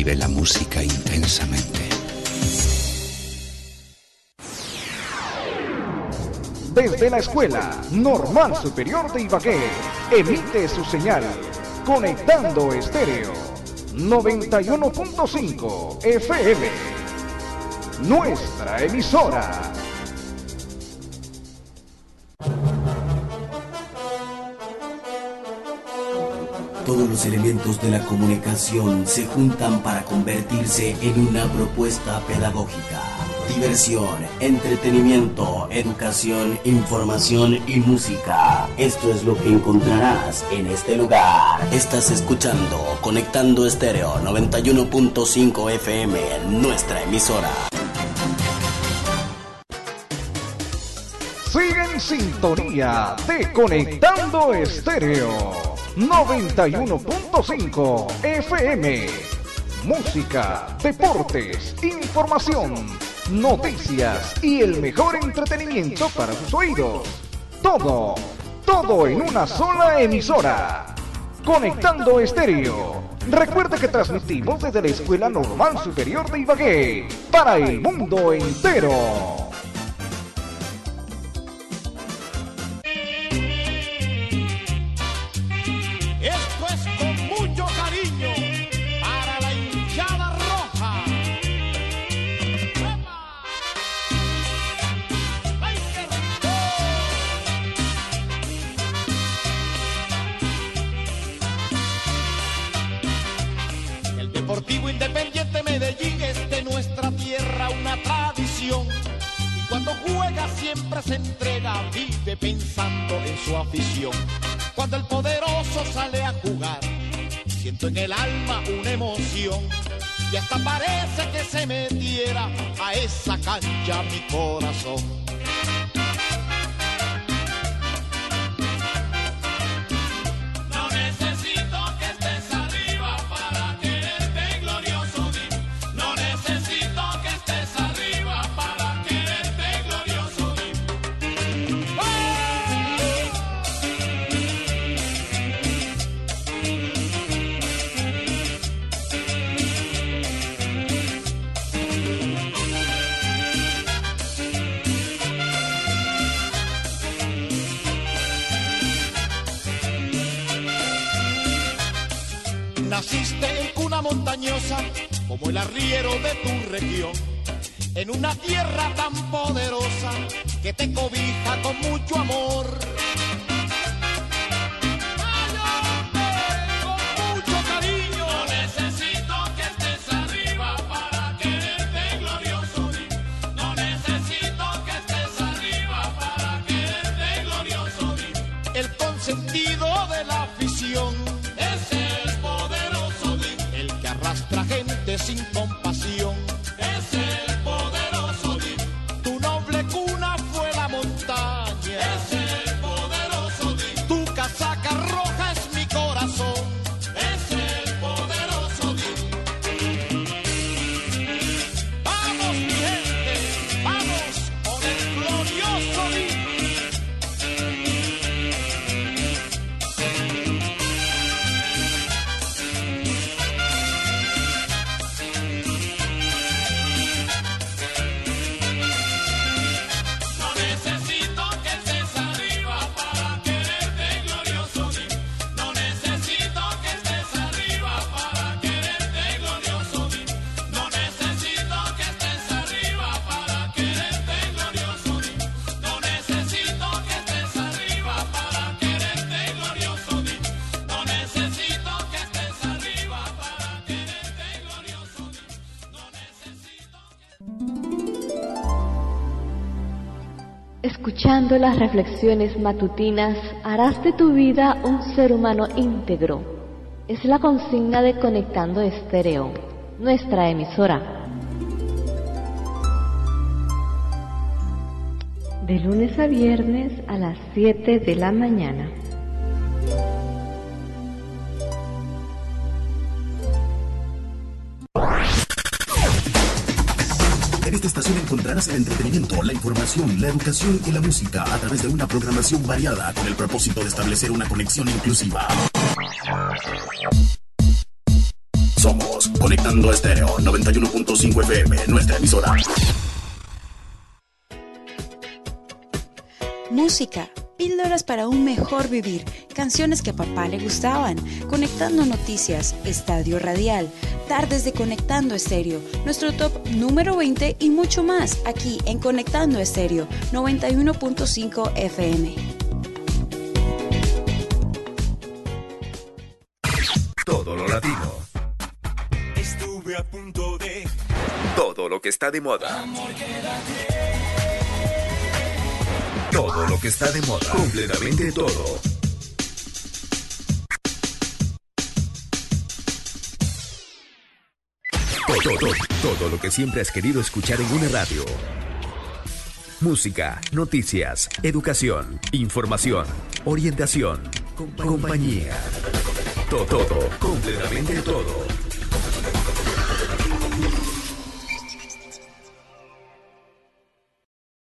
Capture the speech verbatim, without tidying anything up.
Vive la música intensamente. Desde la Escuela Normal Superior de Ibagué, emite su señal, Conectando Estéreo, noventa y uno punto cinco F M, nuestra emisora. Todos los elementos de la comunicación se juntan para convertirse en una propuesta pedagógica. Diversión, entretenimiento, educación, información y música. Esto es lo que encontrarás en este lugar. Estás escuchando Conectando Estéreo noventa y uno punto cinco F M, nuestra emisora. Sigue en sintonía de Conectando Estéreo noventa y uno punto cinco F M. Música, deportes, información, noticias y el mejor entretenimiento para sus oídos. Todo, todo en una sola emisora. Conectando Estéreo. Recuerda que transmitimos desde la Escuela Normal Superior de Ibagué para el mundo entero. Deportivo Independiente Medellín es de nuestra tierra una tradición, y cuando juega siempre se entrega, vive pensando en su afición. Cuando el poderoso sale a jugar, siento en el alma una emoción, y hasta parece que se metiera a esa cancha mi corazón. Naciste en cuna montañosa, como el arriero de tu región, en una tierra tan poderosa que te cobija con mucho amor. Con mucho cariño. No necesito que estés arriba para quererte glorioso. No necesito que estés arriba para quererte glorioso. El consentido de la afición es el poderoso Dios, el que arrastra gente sin compasión. Es el poderoso Dios. Tu noble cuna fue la montaña. Es el poderoso Dios. Tu casaca roja es mi corazón. Es el poderoso Dios. Vamos mi gente, vamos con el glorioso Dios. Escuchando las reflexiones matutinas, harás de tu vida un ser humano íntegro. Es la consigna de Conectando Estéreo, nuestra emisora. De lunes a viernes a las siete de la mañana. En esta estación encontrarás el entretenimiento, la información, la educación y la música a través de una programación variada con el propósito de establecer una conexión inclusiva. Somos Conectando Estéreo noventa y uno punto cinco F M, nuestra emisora. Música, píldoras para un mejor vivir, canciones que a papá le gustaban, Conectando Noticias, Estadio Radial, tardes de Conectando Estéreo, nuestro top número veinte y mucho más aquí en Conectando Estéreo noventa y uno punto cinco F M. Todo lo latino. Estuve a punto de Todo lo que está de moda. Todo lo que está de moda. Completamente todo. Todo, todo, todo lo que siempre has querido escuchar en una radio. Música, noticias, educación, información, orientación, compañía. Todo, todo, completamente todo.